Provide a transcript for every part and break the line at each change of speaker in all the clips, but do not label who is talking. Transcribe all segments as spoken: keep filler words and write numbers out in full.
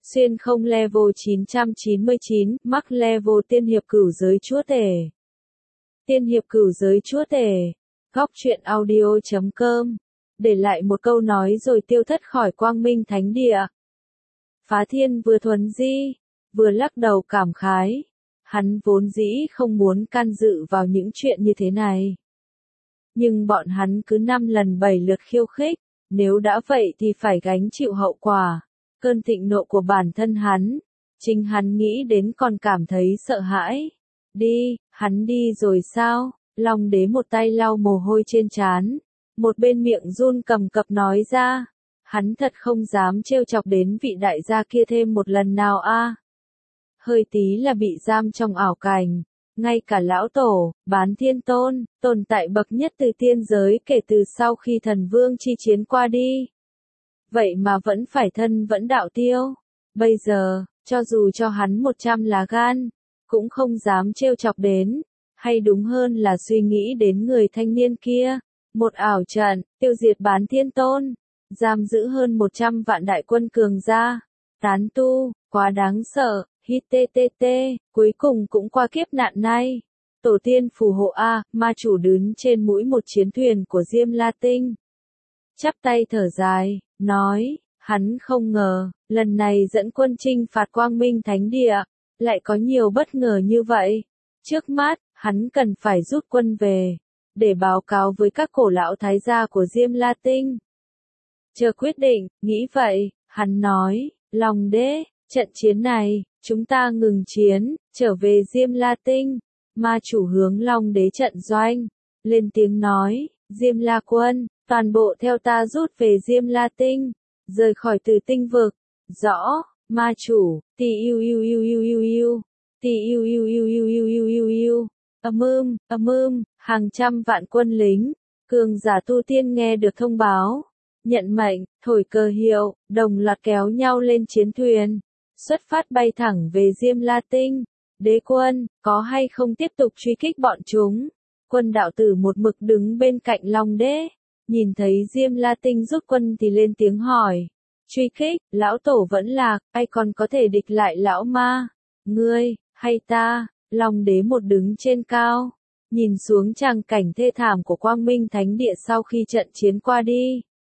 Xuyên không level chín trăm chín mươi chín, mắc level tiên hiệp cửu giới chúa tể. Tiên hiệp cửu giới chúa tể. Góc truyện audio chấm com. Để lại một câu nói rồi tiêu thất khỏi quang minh thánh địa. Phá Thiên vừa thuần di, vừa lắc đầu cảm khái. Hắn vốn dĩ không muốn can dự vào những chuyện như thế này. Nhưng bọn hắn cứ năm lần bảy lượt khiêu khích, nếu đã vậy thì phải gánh chịu hậu quả. Cơn thịnh nộ của bản thân hắn, chính hắn nghĩ đến còn cảm thấy sợ hãi. Đi, hắn đi rồi sao? Long đế một tay lau mồ hôi trên trán, một bên miệng run cầm cập nói ra. Hắn thật không dám trêu chọc đến vị đại gia kia thêm một lần nào a. À. Hơi tí là bị giam trong ảo cảnh. Ngay cả lão tổ, Bán Thiên Tôn, tồn tại bậc nhất từ tiên giới kể từ sau khi thần vương chi chiến qua đi. Vậy mà vẫn phải thân vẫn đạo tiêu. Bây giờ, cho dù cho hắn một trăm lá gan, cũng không dám trêu chọc đến. Hay đúng hơn là suy nghĩ đến người thanh niên kia. Một ảo trận, tiêu diệt Bán Thiên Tôn. Giam giữ hơn một trăm vạn đại quân cường gia. Tán tu, quá đáng sợ. Hít tê tê tê, cuối cùng cũng qua kiếp nạn này. Tổ tiên phù hộ a, ma chủ đứng trên mũi một chiến thuyền của Diêm La Tinh. Chắp tay thở dài, nói, hắn không ngờ, lần này dẫn quân chinh phạt quang minh thánh địa, lại có nhiều bất ngờ như vậy. Trước mắt, hắn cần phải rút quân về, để báo cáo với các cổ lão thái gia của Diêm La Tinh. Chờ quyết định, nghĩ vậy, hắn nói, Long đế, trận chiến này, chúng ta ngừng chiến, trở về Diêm La Tinh. Ma chủ hướng Long đế trận doanh, lên tiếng nói, Diêm La quân, toàn bộ theo ta rút về Diêm La Tinh, rời khỏi Tử Tinh vực. Rõ, ma chủ, tì yêu yêu yêu yêu yêu yêu, tì yêu yêu yêu yêu yêu yêu yêu yêu, ầm ưm, ầm ưm, hàng trăm vạn quân lính, cường giả tu tiên nghe được thông báo, nhận mệnh, thổi cờ hiệu, đồng loạt kéo nhau lên chiến thuyền. Xuất phát bay thẳng về Diêm La Tinh. Đế quân, có hay không tiếp tục truy kích bọn chúng? Quân đạo tử một mực đứng bên cạnh Long đế. Nhìn thấy Diêm La Tinh rút quân thì lên tiếng hỏi. Truy kích, lão tổ vẫn lạc, ai còn có thể địch lại lão ma? Ngươi, hay ta? Long đế một đứng trên cao. Nhìn xuống tràng cảnh thê thảm của Quang Minh Thánh Địa sau khi trận chiến qua đi.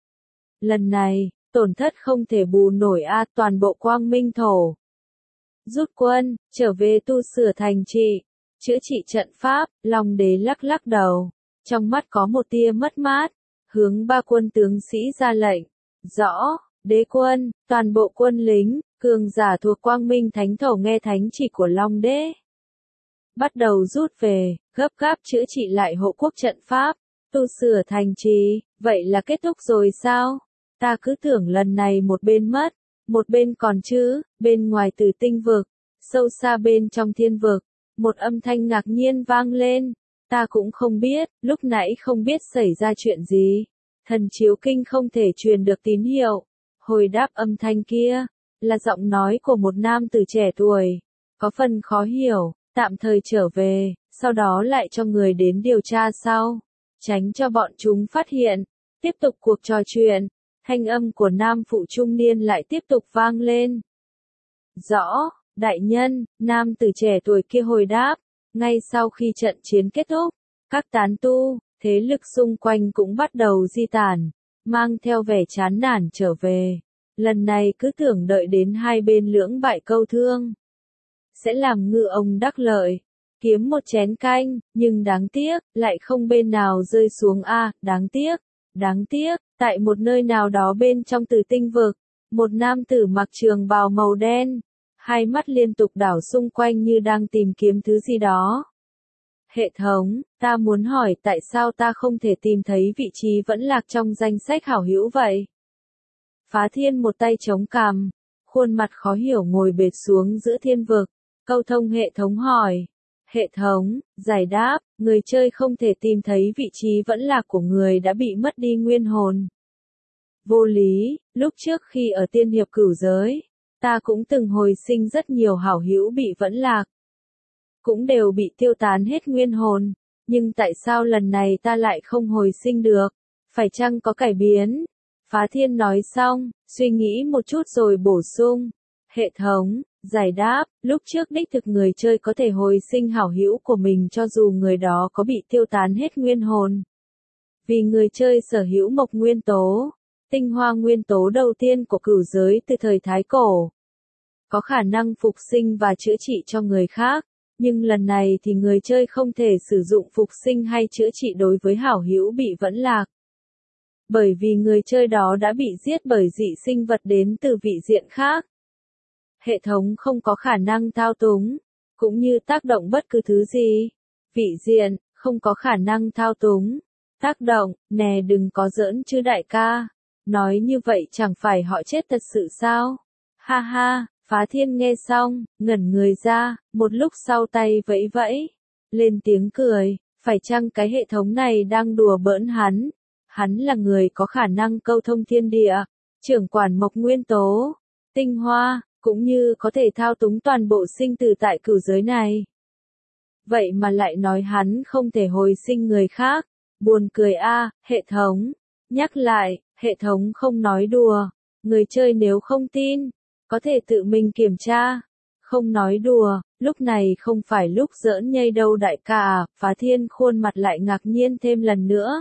Lần này, tổn thất không thể bù nổi a, toàn bộ quang minh thổ. Rút quân, trở về tu sửa thành trì, chữa trị trận pháp, Long đế lắc lắc đầu, trong mắt có một tia mất mát, hướng ba quân tướng sĩ ra lệnh. Rõ, đế quân, toàn bộ quân lính, cường giả thuộc quang minh thánh thổ nghe thánh chỉ của Long đế. Bắt đầu rút về, gấp gáp chữa trị lại hộ quốc trận pháp, tu sửa thành trì, vậy là kết thúc rồi sao? Ta cứ tưởng lần này một bên mất, một bên còn chứ, bên ngoài Tử Tinh vực, sâu xa bên trong thiên vực, một âm thanh ngạc nhiên vang lên, ta cũng không biết, lúc nãy không biết xảy ra chuyện gì, thần chiếu kinh không thể truyền được tín hiệu, hồi đáp âm thanh kia, là giọng nói của một nam tử trẻ tuổi, có phần khó hiểu, tạm thời trở về, sau đó lại cho người đến điều tra sau, tránh cho bọn chúng phát hiện, tiếp tục cuộc trò chuyện. Thanh âm của nam phụ trung niên lại tiếp tục vang lên. Rõ, đại nhân, nam tử trẻ tuổi kia hồi đáp, ngay sau khi trận chiến kết thúc, các tán tu, thế lực xung quanh cũng bắt đầu di tản, mang theo vẻ chán nản trở về. Lần này cứ tưởng đợi đến hai bên lưỡng bại câu thương, sẽ làm ngư ông đắc lợi, kiếm một chén canh, nhưng đáng tiếc, lại không bên nào rơi xuống a, à, đáng tiếc. Đáng tiếc, tại một nơi nào đó bên trong Tử Tinh vực, một nam tử mặc trường bào màu đen, hai mắt liên tục đảo xung quanh như đang tìm kiếm thứ gì đó. Hệ thống, ta muốn hỏi tại sao ta không thể tìm thấy vị trí vẫn lạc trong danh sách hảo hữu vậy? Phá Thiên một tay chống cằm, khuôn mặt khó hiểu ngồi bệt xuống giữa thiên vực, câu thông hệ thống hỏi. Hệ thống, giải đáp, người chơi không thể tìm thấy vị trí vẫn lạc của người đã bị mất đi nguyên hồn. Vô lý, lúc trước khi ở tiên hiệp cửu giới, ta cũng từng hồi sinh rất nhiều hảo hữu bị vẫn lạc. Cũng đều bị tiêu tán hết nguyên hồn, nhưng tại sao lần này ta lại không hồi sinh được? Phải chăng có cải biến? Phá Thiên nói xong, suy nghĩ một chút rồi bổ sung. Hệ thống, giải đáp, lúc trước đích thực người chơi có thể hồi sinh hảo hữu của mình cho dù người đó có bị tiêu tán hết nguyên hồn. Vì người chơi sở hữu mộc nguyên tố, tinh hoa nguyên tố đầu tiên của cửu giới từ thời Thái Cổ. Có khả năng phục sinh và chữa trị cho người khác, nhưng lần này thì người chơi không thể sử dụng phục sinh hay chữa trị đối với hảo hữu bị vẫn lạc. Bởi vì người chơi đó đã bị giết bởi dị sinh vật đến từ vị diện khác. Hệ thống không có khả năng thao túng, cũng như tác động bất cứ thứ gì. Vị diện, không có khả năng thao túng, tác động, nè đừng có giỡn chứ đại ca. Nói như vậy chẳng phải họ chết thật sự sao? Ha ha, Phá Thiên nghe xong, ngẩn người ra, một lúc sau tay vẫy vẫy, lên tiếng cười, phải chăng cái hệ thống này đang đùa bỡn hắn? Hắn là người có khả năng câu thông thiên địa, trưởng quản mộc nguyên tố, tinh hoa, cũng như có thể thao túng toàn bộ sinh tử tại cửu giới này. Vậy mà lại nói hắn không thể hồi sinh người khác, buồn cười a, hệ thống. Nhắc lại, hệ thống không nói đùa, người chơi nếu không tin, có thể tự mình kiểm tra. Không nói đùa, lúc này không phải lúc giỡn nhây đâu đại ca à, Phá Thiên khuôn mặt lại ngạc nhiên thêm lần nữa.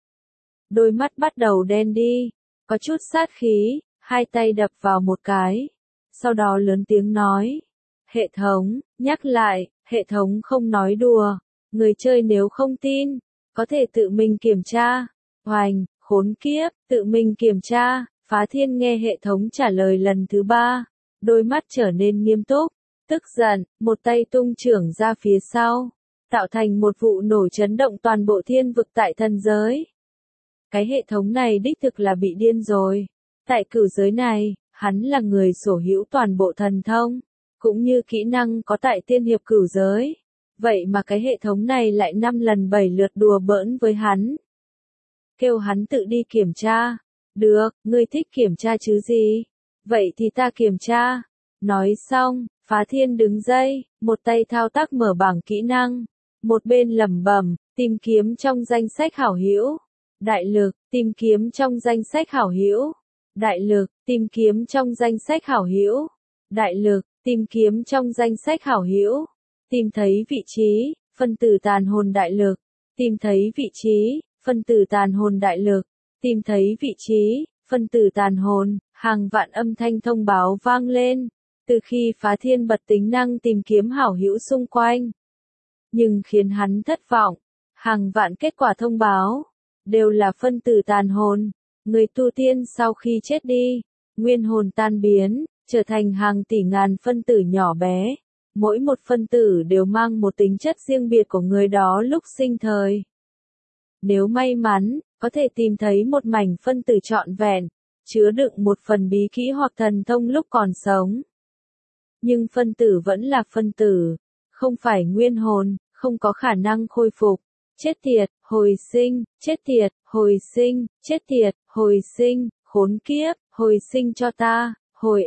Đôi mắt bắt đầu đen đi, có chút sát khí, hai tay đập vào một cái. Sau đó lớn tiếng nói, hệ thống, nhắc lại, hệ thống không nói đùa, người chơi nếu không tin, có thể tự mình kiểm tra. Hoành, khốn kiếp, tự mình kiểm tra. Phá Thiên nghe hệ thống trả lời lần thứ ba, đôi mắt trở nên nghiêm túc, tức giận, một tay tung chưởng ra phía sau, tạo thành một vụ nổ chấn động toàn bộ thiên vực tại thần giới. Cái hệ thống này đích thực là bị điên rồi. Tại cửu giới này, hắn là người sở hữu toàn bộ thần thông, cũng như kỹ năng có tại tiên hiệp cửu giới. Vậy mà cái hệ thống này lại năm lần bảy lượt đùa bỡn với hắn. Kêu hắn tự đi kiểm tra. Được, ngươi thích kiểm tra chứ gì? Vậy thì ta kiểm tra. Nói xong, Phá Thiên đứng dậy, một tay thao tác mở bảng kỹ năng, một bên lẩm bẩm, tìm kiếm trong danh sách hảo hữu. Đại lực, tìm kiếm trong danh sách hảo hữu. Đại lực, tìm kiếm trong danh sách hảo hữu. Đại lực, tìm kiếm trong danh sách hảo hữu. Tìm thấy vị trí, phân tử tàn hồn đại lực. Tìm thấy vị trí, phân tử tàn hồn đại lực. Tìm thấy vị trí, phân tử tàn hồn, hàng vạn âm thanh thông báo vang lên, từ khi Phá Thiên bật tính năng tìm kiếm hảo hữu xung quanh. Nhưng khiến hắn thất vọng, hàng vạn kết quả thông báo, đều là phân tử tàn hồn, người tu tiên sau khi chết đi, nguyên hồn tan biến, trở thành hàng tỷ ngàn phân tử nhỏ bé, mỗi một phân tử đều mang một tính chất riêng biệt của người đó lúc sinh thời. Nếu may mắn, có thể tìm thấy một mảnh phân tử trọn vẹn, chứa đựng một phần bí kỹ hoặc thần thông lúc còn sống. Nhưng phân tử vẫn là phân tử, không phải nguyên hồn, không có khả năng khôi phục. Chết tiệt, hồi sinh, chết tiệt, hồi sinh, chết tiệt, hồi sinh, khốn kiếp, hồi sinh cho ta, hồi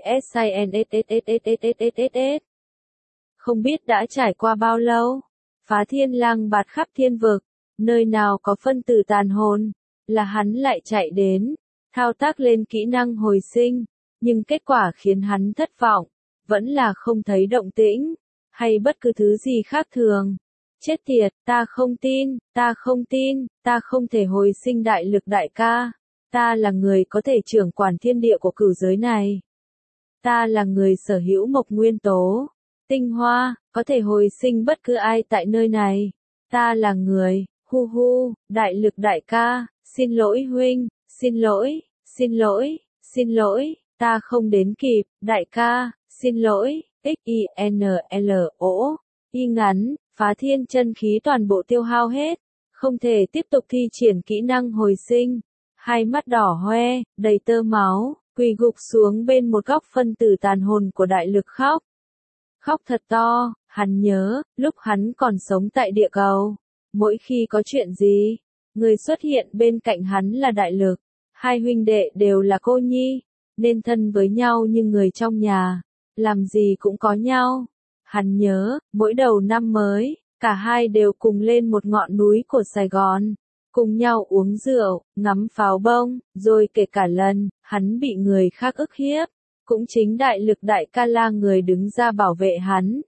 SINSSSSSSSS. Không biết đã trải qua bao lâu, Phá Thiên lang bạt khắp thiên vực, nơi nào có phân tử tàn hồn, là hắn lại chạy đến, thao tác lên kỹ năng hồi sinh, nhưng kết quả khiến hắn thất vọng, vẫn là không thấy động tĩnh, hay bất cứ thứ gì khác thường. Chết tiệt, ta không tin, ta không tin, ta không thể hồi sinh đại lực đại ca, ta là người có thể trưởng quản thiên địa của cửu giới này. Ta là người sở hữu mộc nguyên tố, tinh hoa, có thể hồi sinh bất cứ ai tại nơi này. Ta là người, hu hu, đại lực đại ca, xin lỗi huynh, xin lỗi, xin lỗi, xin lỗi, ta không đến kịp, đại ca, xin lỗi, X I N L O, y ngắn, Phá Thiên chân khí toàn bộ tiêu hao hết, không thể tiếp tục thi triển kỹ năng hồi sinh, hai mắt đỏ hoe, đầy tơ máu, quỳ gục xuống bên một góc phân tử tàn hồn của đại lực khóc. Khóc thật to, hắn nhớ, lúc hắn còn sống tại địa cầu, mỗi khi có chuyện gì, người xuất hiện bên cạnh hắn là đại lực, hai huynh đệ đều là cô nhi, nên thân với nhau như người trong nhà, làm gì cũng có nhau. Hắn nhớ, mỗi đầu năm mới, cả hai đều cùng lên một ngọn núi của Sài Gòn, cùng nhau uống rượu, ngắm pháo bông, rồi kể cả lần, hắn bị người khác ức hiếp, Cũng chính đại lực đại ca là người đứng ra bảo vệ hắn.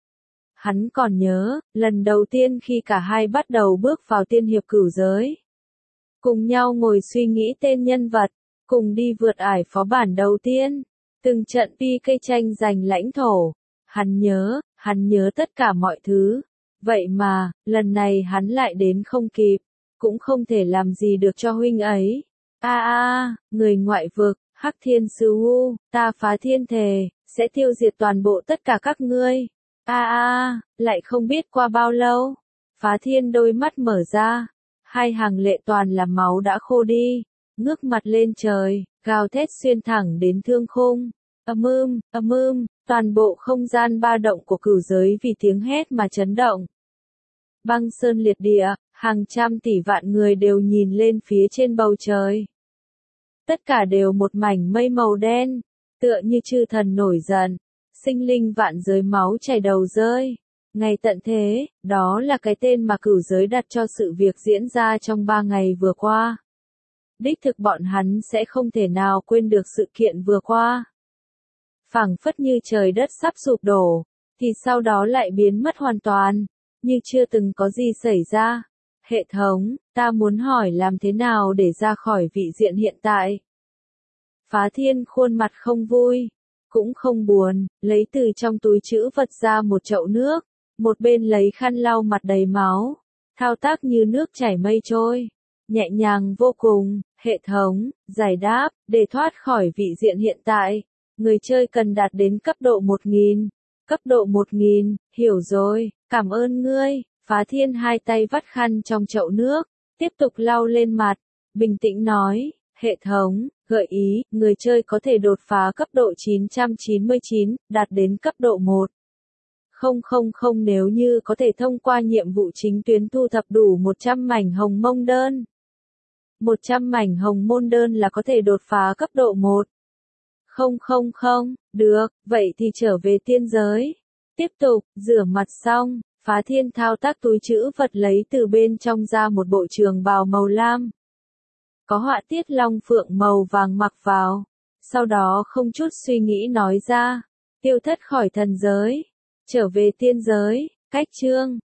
Hắn còn nhớ, lần đầu tiên khi cả hai bắt đầu bước vào tiên hiệp cửu giới. Cùng nhau ngồi suy nghĩ tên nhân vật, cùng đi vượt ải phó bản đầu tiên, từng trận pê ca tranh giành lãnh thổ. Hắn nhớ, hắn nhớ tất cả mọi thứ. Vậy mà, lần này hắn lại đến không kịp, cũng không thể làm gì được cho huynh ấy. A a, người ngoại vực, Hắc Thiên Sư Hu, ta phá thiên thề, sẽ tiêu diệt toàn bộ tất cả các ngươi. A a, lại không biết qua bao lâu. Phá thiên đôi mắt mở ra, hai hàng lệ toàn là máu đã khô đi, ngước mặt lên trời, gào thét xuyên thẳng đến thương khung. Ầm ưm, ầm ưm, toàn bộ không gian ba động của cửu giới vì tiếng hét mà chấn động. Băng sơn liệt địa, hàng trăm tỷ vạn người đều nhìn lên phía trên bầu trời. Tất cả đều một mảnh mây màu đen, tựa như chư thần nổi giận, sinh linh vạn giới máu chảy đầu rơi. Ngày tận thế, đó là cái tên mà cửu giới đặt cho sự việc diễn ra trong ba ngày vừa qua. Đích thực bọn hắn sẽ không thể nào quên được sự kiện vừa qua. Phảng phất như trời đất sắp sụp đổ, thì sau đó lại biến mất hoàn toàn, như chưa từng có gì xảy ra. Hệ thống, ta muốn hỏi làm thế nào để ra khỏi vị diện hiện tại? Phá thiên khuôn mặt không vui, cũng không buồn, lấy từ trong túi trữ vật ra một chậu nước, một bên lấy khăn lau mặt đầy máu, thao tác như nước chảy mây trôi, nhẹ nhàng vô cùng. Hệ thống, giải đáp, để thoát khỏi vị diện hiện tại, người chơi cần đạt đến cấp độ một nghìn. Cấp độ một nghìn, hiểu rồi, cảm ơn ngươi. Phá thiên hai tay vắt khăn trong chậu nước, tiếp tục lau lên mặt, bình tĩnh nói, hệ thống, gợi ý, người chơi có thể đột phá cấp độ chín trăm chín mươi chín, đạt đến cấp độ một. Không không không nếu như có thể thông qua nhiệm vụ chính tuyến thu thập đủ một trăm mảnh hồng mông đơn. một trăm mảnh hồng môn đơn là có thể đột phá cấp độ một. Không không không, được, vậy thì trở về tiên giới. Tiếp tục, rửa mặt xong, Phá thiên thao tác túi trữ vật lấy từ bên trong ra một bộ trường bào màu lam. Có họa tiết long phượng màu vàng mặc vào. Sau đó không chút suy nghĩ nói ra, tiêu thất khỏi thần giới, trở về tiên giới, cách chương.